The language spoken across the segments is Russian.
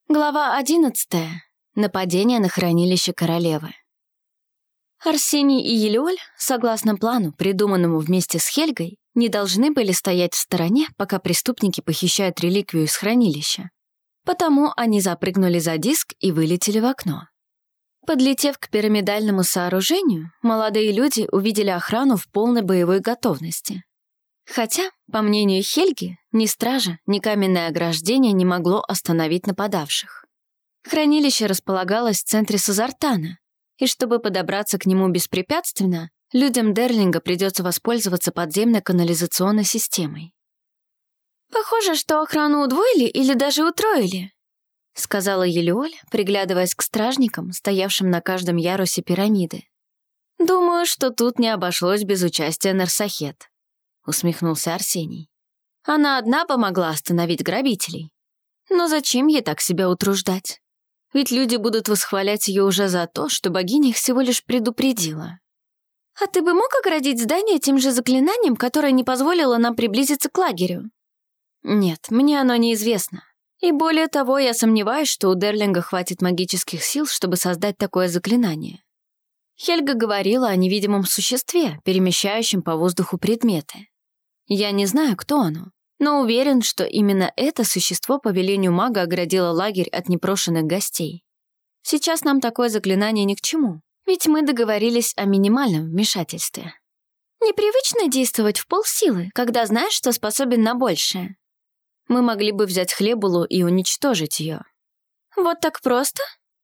Глава 11. Нападение на хранилище королевы. Арсений и Елеоль, согласно плану, придуманному вместе с Хельгой, не должны были стоять в стороне, пока преступники похищают реликвию из хранилища. Потому они запрыгнули за диск и вылетели в окно. Подлетев к пирамидальному сооружению, молодые люди увидели охрану в полной боевой готовности. Хотя, по мнению Хельги, ни стража, ни каменное ограждение не могло остановить нападавших. Хранилище располагалось в центре Сазартана, и чтобы подобраться к нему беспрепятственно, людям Дерлинга придется воспользоваться подземной канализационной системой. «Похоже, что охрану удвоили или даже утроили», — сказала Елеоль, приглядываясь к стражникам, стоявшим на каждом ярусе пирамиды. «Думаю, что тут не обошлось без участия Нарсахет», — усмехнулся Арсений. «Она одна помогла остановить грабителей. Но зачем ей так себя утруждать? Ведь люди будут восхвалять ее уже за то, что богиня их всего лишь предупредила». «А ты бы мог оградить здание тем же заклинанием, которое не позволило нам приблизиться к лагерю?» «Нет, мне оно неизвестно. И более того, я сомневаюсь, что у Дерлинга хватит магических сил, чтобы создать такое заклинание. Хельга говорила о невидимом существе, перемещающем по воздуху предметы. Я не знаю, кто оно, но уверен, что именно это существо по велению мага оградило лагерь от непрошенных гостей. Сейчас нам такое заклинание ни к чему, ведь мы договорились о минимальном вмешательстве. Непривычно действовать в полсилы, когда знаешь, что способен на большее. Мы могли бы взять Хлебулу и уничтожить ее. Вот так просто?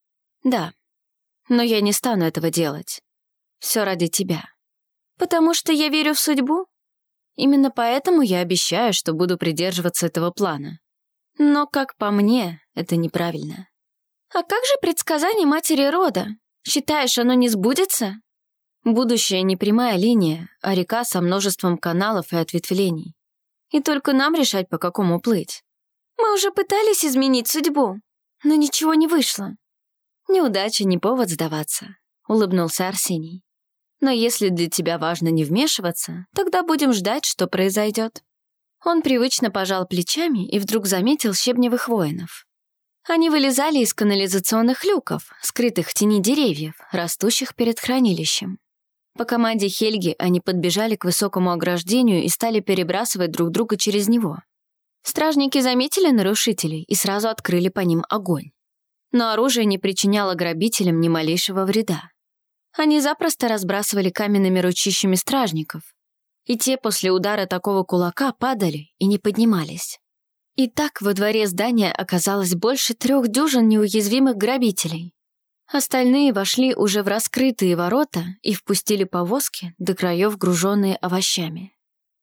Да. Но я не стану этого делать. Все ради тебя. Потому что я верю в судьбу? Именно поэтому я обещаю, что буду придерживаться этого плана. Но, как по мне, это неправильно. А как же предсказание матери рода? Считаешь, оно не сбудется? Будущее не прямая линия, а река со множеством каналов и ответвлений. И только нам решать, по какому плыть. Мы уже пытались изменить судьбу, но ничего не вышло. Неудача не повод сдаваться, улыбнулся Арсений. Но если для тебя важно не вмешиваться, тогда будем ждать, что произойдет. Он привычно пожал плечами и вдруг заметил щебневых воинов. Они вылезали из канализационных люков, скрытых в тени деревьев, растущих перед хранилищем. По команде Хельги они подбежали к высокому ограждению и стали перебрасывать друг друга через него. Стражники заметили нарушителей и сразу открыли по ним огонь. Но оружие не причиняло грабителям ни малейшего вреда. Они запросто разбрасывали каменными ручищами стражников, и те после удара такого кулака падали и не поднимались. И так во дворе здания оказалось больше 3 дюжин неуязвимых грабителей. Остальные вошли уже в раскрытые ворота и впустили повозки, до краев груженные овощами.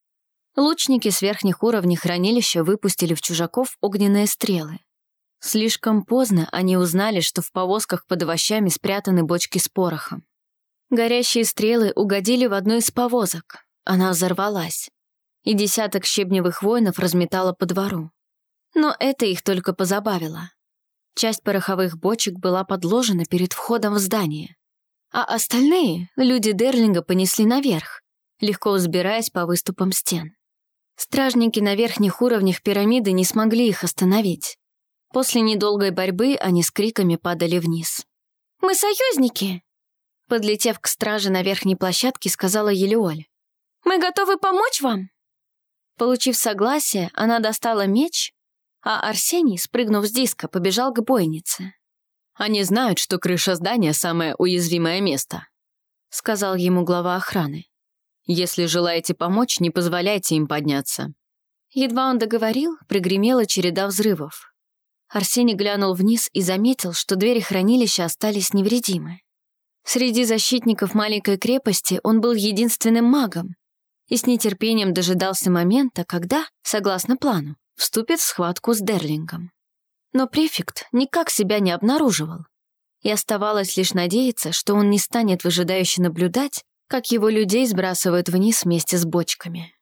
Лучники с верхних уровней хранилища выпустили в чужаков огненные стрелы. Слишком поздно они узнали, что в повозках под овощами спрятаны бочки с порохом. Горящие стрелы угодили в одну из повозок. Она взорвалась, и десяток щебневых воинов разметало по двору. Но это их только позабавило. Часть пороховых бочек была подложена перед входом в здание, а остальные люди Дерлинга понесли наверх, легко взбираясь по выступам стен. Стражники на верхних уровнях пирамиды не смогли их остановить. После недолгой борьбы они с криками падали вниз. «Мы союзники!» Подлетев к страже на верхней площадке, сказала Елеоль. «Мы готовы помочь вам!» Получив согласие, она достала меч, а Арсений, спрыгнув с диска, побежал к бойнице. «Они знают, что крыша здания — самое уязвимое место», — сказал ему глава охраны. «Если желаете помочь, не позволяйте им подняться». Едва он договорил, пригремела череда взрывов. Арсений глянул вниз и заметил, что двери хранилища остались невредимы. Среди защитников маленькой крепости он был единственным магом и с нетерпением дожидался момента, когда, согласно плану, вступит в схватку с Дерлингом. Но префект никак себя не обнаруживал, и оставалось лишь надеяться, что он не станет выжидающе наблюдать, как его людей сбрасывают вниз вместе с бочками.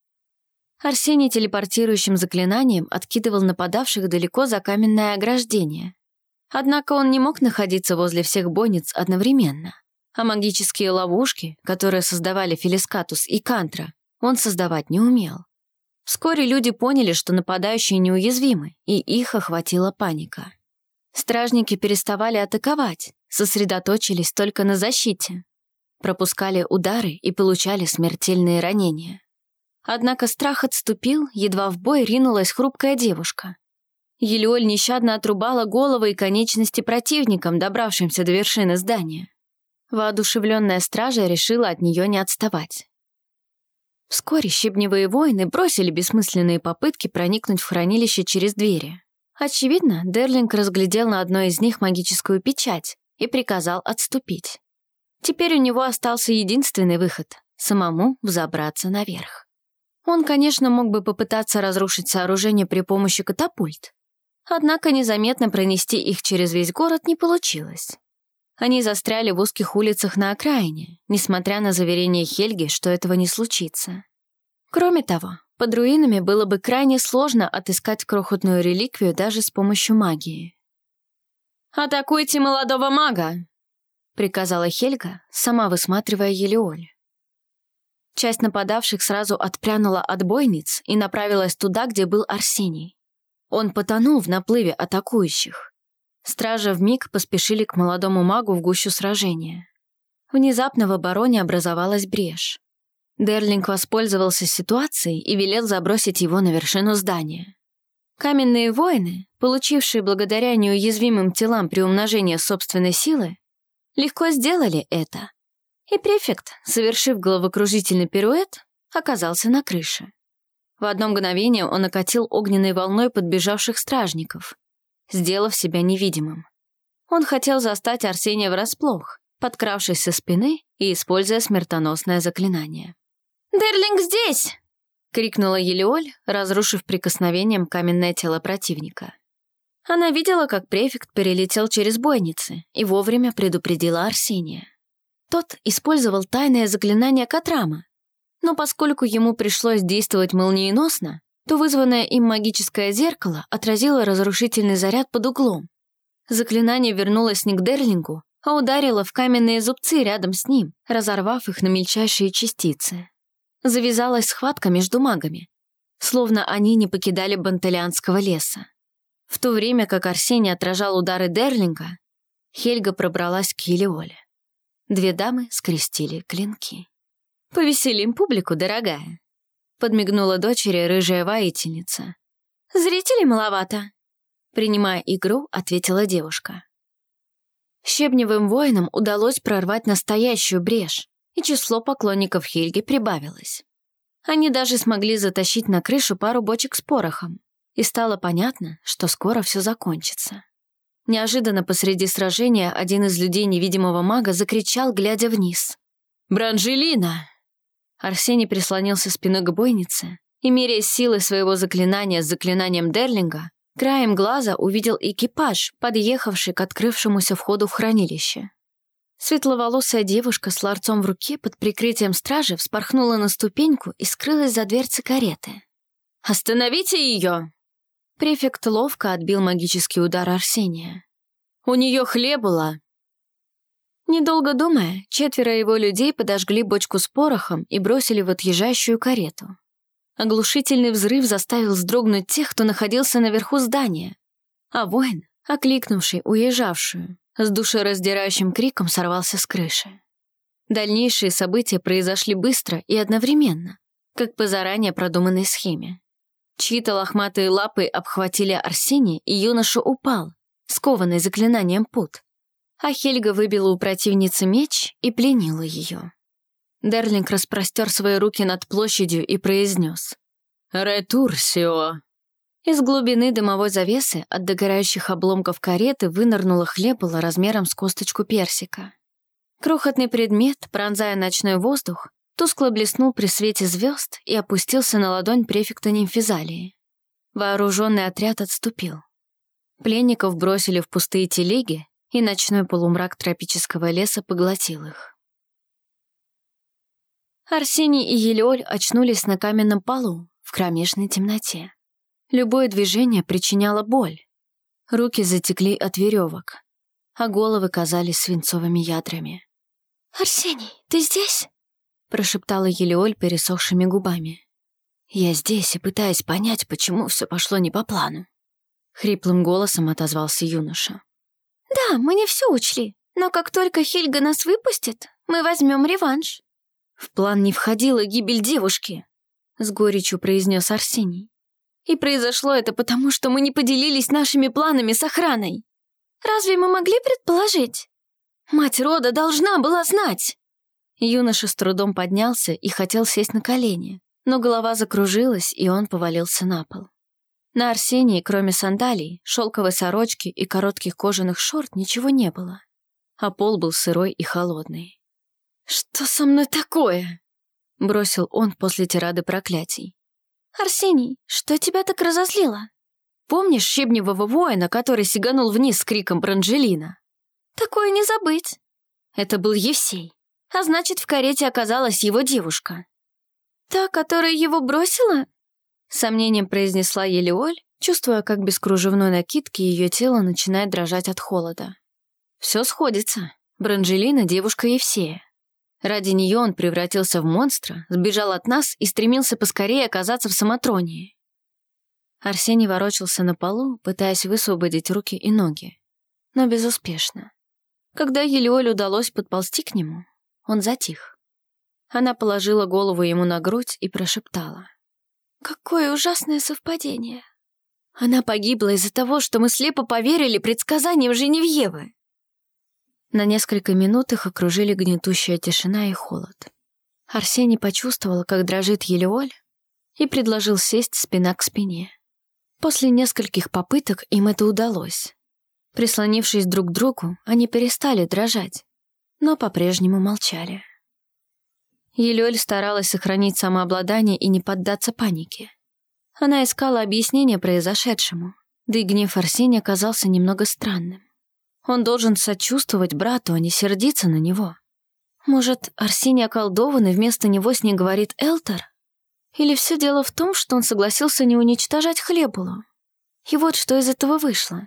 Арсений телепортирующим заклинанием откидывал нападавших далеко за каменное ограждение. Однако он не мог находиться возле всех бойниц одновременно, а магические ловушки, которые создавали Фелискатус и Кантра, он создавать не умел. Вскоре люди поняли, что нападающие неуязвимы, и их охватила паника. Стражники переставали атаковать, сосредоточились только на защите. Пропускали удары и получали смертельные ранения. Однако страх отступил, едва в бой ринулась хрупкая девушка. Елиоль нещадно отрубала головы и конечности противникам, добравшимся до вершины здания. Воодушевленная стража решила от нее не отставать. Вскоре щебневые воины бросили бессмысленные попытки проникнуть в хранилище через двери. Очевидно, Дерлинг разглядел на одной из них магическую печать и приказал отступить. Теперь у него остался единственный выход — самому взобраться наверх. Он, конечно, мог бы попытаться разрушить сооружение при помощи катапульт. Однако незаметно пронести их через весь город не получилось. Они застряли в узких улицах на окраине, несмотря на заверение Хельги, что этого не случится. Кроме того, под руинами было бы крайне сложно отыскать крохотную реликвию даже с помощью магии. «Атакуйте молодого мага!» — приказала Хельга, сама высматривая Елиоль. Часть нападавших сразу отпрянула от бойниц и направилась туда, где был Арсений. Он потонул в наплыве атакующих. Стражи вмиг поспешили к молодому магу в гущу сражения. Внезапно в обороне образовалась брешь. Дерлинг воспользовался ситуацией и велел забросить его на вершину здания. Каменные воины, получившие благодаря неуязвимым телам приумножение собственной силы, легко сделали это. И префект, совершив головокружительный пируэт, оказался на крыше. В одно мгновение он окатил огненной волной подбежавших стражников, сделав себя невидимым. Он хотел застать Арсения врасплох, подкравшись со спины и используя смертоносное заклинание. «Дерлинг здесь!» — крикнула Елиоль, разрушив прикосновением каменное тело противника. Она видела, как префект перелетел через бойницы и вовремя предупредила Арсения. Тот использовал тайное заклинание Катрама, но поскольку ему пришлось действовать молниеносно, то вызванное им магическое зеркало отразило разрушительный заряд под углом. Заклинание вернулось не к Дерлингу, а ударило в каменные зубцы рядом с ним, разорвав их на мельчайшие частицы. Завязалась схватка между магами, словно они не покидали Бантелианского леса. В то время как Арсений отражал удары Дерлинга, Хельга пробралась к Елиоле. Две дамы скрестили клинки. «Повеселим публику, дорогая», — подмигнула дочери рыжая воительница. «Зрителей маловато», — принимая игру, ответила девушка. Щебневым воинам удалось прорвать настоящую брешь, и число поклонников Хельги прибавилось. Они даже смогли затащить на крышу пару бочек с порохом, и стало понятно, что скоро все закончится. Неожиданно посреди сражения один из людей невидимого мага закричал, глядя вниз. «Бранжелина!» Арсений прислонился спиной к бойнице и, меряя силы своего заклинания с заклинанием Дерлинга, краем глаза увидел экипаж, подъехавший к открывшемуся входу в хранилище. Светловолосая девушка с ларцом в руке под прикрытием стражи вспорхнула на ступеньку и скрылась за дверцей кареты. «Остановите ее!» Префект ловко отбил магический удар Арсения. «У нее хлебула!» Недолго думая, 4 его людей подожгли бочку с порохом и бросили в отъезжающую карету. Оглушительный взрыв заставил вздрогнуть тех, кто находился наверху здания, а воин, окликнувший уезжавшую, с душераздирающим криком сорвался с крыши. Дальнейшие события произошли быстро и одновременно, как по заранее продуманной схеме. Чьи-то лохматые лапы обхватили Арсения, и юноша упал, скованный заклинанием пут. А Хельга выбила у противницы меч и пленила ее. Дерлинг распростер свои руки над площадью и произнес: «Ретурсио». Из глубины дымовой завесы от догорающих обломков кареты вынырнула хлебула размером с косточку персика. Крохотный предмет, пронзая ночной воздух, тускло блеснул при свете звезд и опустился на ладонь префекта Нимфизалии. Вооруженный отряд отступил. Пленников бросили в пустые телеги, и ночной полумрак тропического леса поглотил их. Арсений и Елиоль очнулись на каменном полу в кромешной темноте. Любое движение причиняло боль. Руки затекли от веревок, а головы казались свинцовыми ядрами. «Арсений, ты здесь?» — прошептала Елиоль пересохшими губами. «Я здесь и пытаюсь понять, почему все пошло не по плану». — хриплым голосом отозвался юноша. «Да, мы не все учли, но как только Хельга нас выпустит, мы возьмем реванш». «В план не входила гибель девушки», — с горечью произнес Арсений. «И произошло это потому, что мы не поделились нашими планами с охраной». «Разве мы могли предположить?» «Мать рода должна была знать!» Юноша с трудом поднялся и хотел сесть на колени, но голова закружилась, и он повалился на пол. На Арсении, кроме сандалий, шелковой сорочки и коротких кожаных шорт, ничего не было, а пол был сырой и холодный. «Что со мной такое?» — бросил он после тирады проклятий. «Арсений, что тебя так разозлило?» «Помнишь щебневого воина, который сиганул вниз с криком «Бранжелина»?» «Такое не забыть». Это был Евсей, а значит, в карете оказалась его девушка. «Та, которая его бросила?» С сомнением произнесла Елеоль, чувствуя, как без кружевной накидки ее тело начинает дрожать от холода. Все сходится. Бранжелина — девушка Евсея. Ради нее он превратился в монстра, сбежал от нас и стремился поскорее оказаться в Самотронии. Арсений ворочался на полу, пытаясь высвободить руки и ноги, но безуспешно. Когда Елеоль удалось подползти к нему, он затих. Она положила голову ему на грудь и прошептала: «Какое ужасное совпадение!» «Она погибла из-за того, что мы слепо поверили предсказаниям Женевьевы!» На несколько минут их окружили гнетущая тишина и холод. Арсений почувствовал, как дрожит Елеоль, и предложил сесть спина к спине. После нескольких попыток им это удалось. Прислонившись друг к другу, они перестали дрожать, но по-прежнему молчали. Елеоль старалась сохранить самообладание и не поддаться панике. Она искала объяснение произошедшему, да и гнев Арсения казался немного странным. Он должен сочувствовать брату, а не сердиться на него. Может, Арсений околдован, и вместо него с ней говорит Элтар? Или все дело в том, что он согласился не уничтожать Хлебулу? И вот что из этого вышло.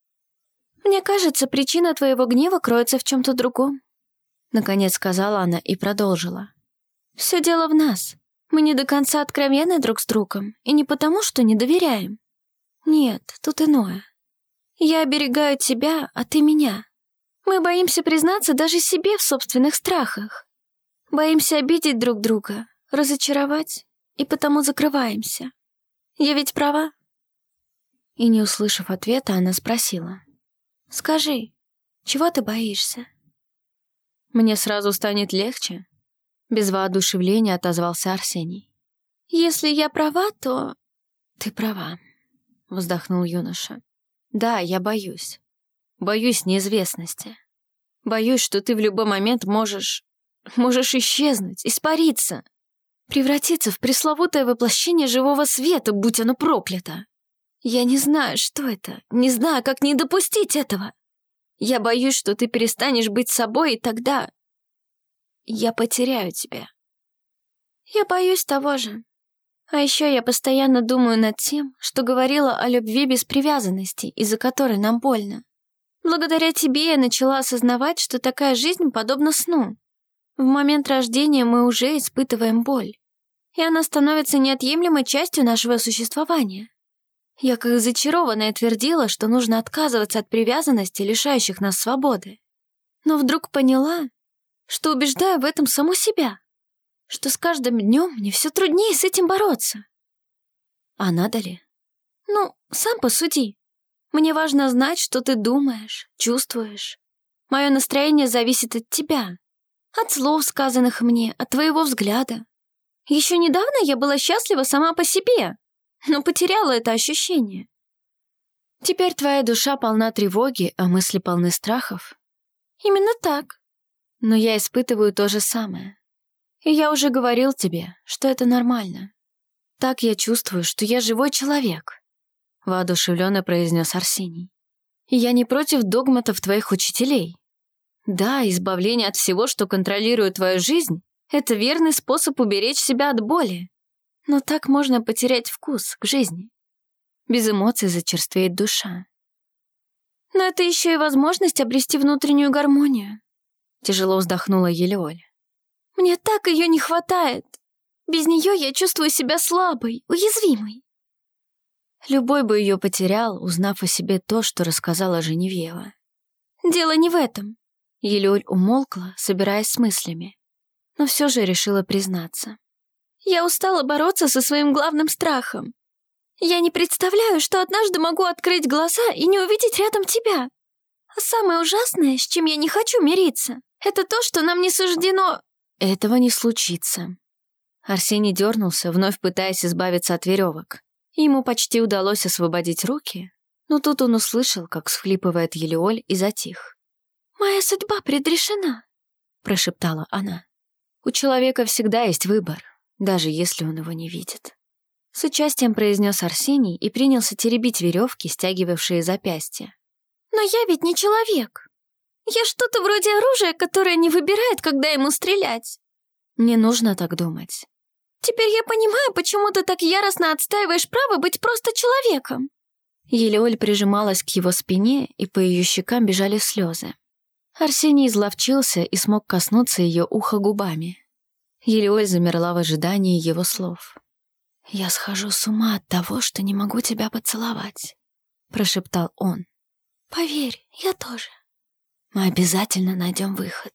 «Мне кажется, причина твоего гнева кроется в чем-то другом», — наконец сказала она и продолжила. «Все дело в нас. Мы не до конца откровенны друг с другом, и не потому, что не доверяем. Нет, тут иное. Я оберегаю тебя, а ты меня. Мы боимся признаться даже себе в собственных страхах. Боимся обидеть друг друга, разочаровать, и потому закрываемся. Я ведь права?» И, не услышав ответа, она спросила: «Скажи, чего ты боишься?» «Мне сразу станет легче», — без воодушевления отозвался Арсений. «Если я права, то...» «Ты права», — вздохнул юноша. «Да, я боюсь. Боюсь неизвестности. Боюсь, что ты в любой момент можешь исчезнуть, испариться, превратиться в пресловутое воплощение живого света, будь оно проклято. Я не знаю, что это, не знаю, как не допустить этого. Я боюсь, что ты перестанешь быть собой, и тогда я потеряю тебя». «Я боюсь того же. А еще я постоянно думаю над тем, что говорила о любви без привязанности, из-за которой нам больно. Благодаря тебе я начала осознавать, что такая жизнь подобна сну. В момент рождения мы уже испытываем боль, и она становится неотъемлемой частью нашего существования. Я как зачарованная твердила, что нужно отказываться от привязанности, лишающих нас свободы. Но вдруг поняла, что убеждаю в этом саму себя, что с каждым днем мне все труднее с этим бороться. А надо ли? Ну, сам посуди. Мне важно знать, что ты думаешь, чувствуешь. Мое настроение зависит от тебя, от слов, сказанных мне, от твоего взгляда. Еще недавно я была счастлива сама по себе, но потеряла это ощущение. Теперь твоя душа полна тревоги, а мысли полны страхов. Именно так. Но я испытываю то же самое. И я уже говорил тебе, что это нормально. Так я чувствую, что я живой человек, — воодушевленно произнес Арсений. И я не против догматов твоих учителей. Да, избавление от всего, что контролирует твою жизнь, — это верный способ уберечь себя от боли. Но так можно потерять вкус к жизни. Без эмоций зачерствеет душа. Но это еще и возможность обрести внутреннюю гармонию. Тяжело вздохнула Елеоль. Мне так ее не хватает. Без нее я чувствую себя слабой, уязвимой. Любой бы ее потерял, узнав о себе то, что рассказала Женевьева. «Дело не в этом». Елёль умолкла, собираясь с мыслями, но все же решила признаться. «Я устала бороться со своим главным страхом. Я не представляю, что однажды могу открыть глаза и не увидеть рядом тебя. А самое ужасное, с чем я не хочу мириться, это то, что нам не суждено...» «Этого не случится». Арсений дернулся, вновь пытаясь избавиться от веревок. Ему почти удалось освободить руки, но тут он услышал, как всхлипывает Елеоль, и затих. «Моя судьба предрешена», — прошептала она. «У человека всегда есть выбор, даже если он его не видит». С участием произнес Арсений и принялся теребить веревки, стягивавшие запястья. «Но я ведь не человек. Я что-то вроде оружия, которое не выбирает, когда ему стрелять». «Не нужно так думать». «Теперь я понимаю, почему ты так яростно отстаиваешь право быть просто человеком». Елеоль прижималась к его спине, и по ее щекам бежали слезы. Арсений изловчился и смог коснуться ее уха губами. Елеоль замерла в ожидании его слов. «Я схожу с ума от того, что не могу тебя поцеловать», — прошептал он. «Поверь, я тоже». «Мы обязательно найдем выход».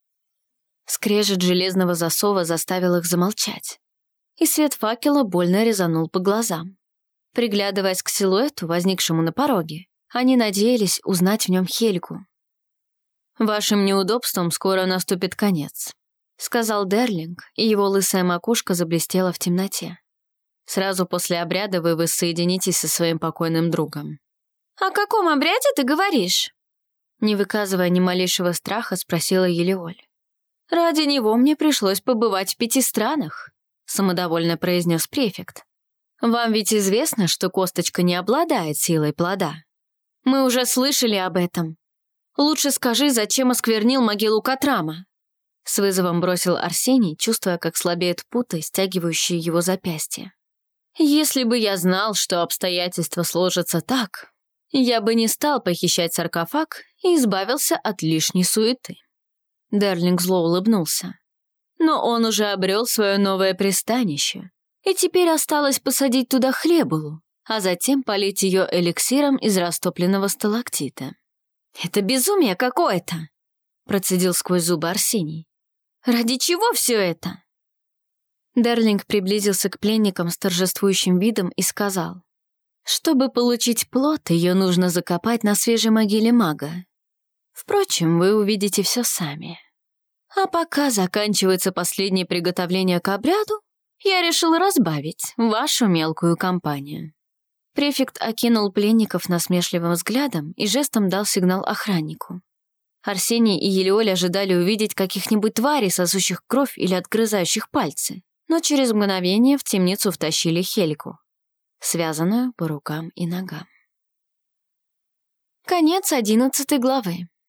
Скрежет железного засова заставил их замолчать, и свет факела больно резанул по глазам. Приглядываясь к силуэту, возникшему на пороге, они надеялись узнать в нем Хельгу. «Вашим неудобствам скоро наступит конец», — сказал Дерлинг, и его лысая макушка заблестела в темноте. «Сразу после обряда вы воссоединитесь со своим покойным другом». «О каком обряде ты говоришь?» Не выказывая ни малейшего страха, спросила Елеоль. «Ради него мне пришлось побывать в 5 странах», — самодовольно произнес префект. «Вам ведь известно, что косточка не обладает силой плода. Мы уже слышали об этом. Лучше скажи, зачем осквернил могилу Катрама?» С вызовом бросил Арсений, чувствуя, как слабеют путы, стягивающие его запястья. «Если бы я знал, что обстоятельства сложатся так, я бы не стал похищать саркофаг и избавился от лишней суеты». Дерлинг зло улыбнулся. «Но он уже обрел свое новое пристанище, и теперь осталось посадить туда хлебулу, а затем полить ее эликсиром из растопленного сталактита». «Это безумие какое-то!» — процедил сквозь зубы Арсений. «Ради чего все это?» Дерлинг приблизился к пленникам с торжествующим видом и сказал: «Чтобы получить плод, ее нужно закопать на свежей могиле мага. Впрочем, вы увидите все сами. А пока заканчивается последнее приготовление к обряду, я решил разбавить вашу мелкую компанию». Префект окинул пленников насмешливым взглядом и жестом дал сигнал охраннику. Арсений и Елеоль ожидали увидеть каких-нибудь тварей, сосущих кровь или отгрызающих пальцы, но через мгновение в темницу втащили Хельгу, связанную по рукам и ногам. Конец 11 главы.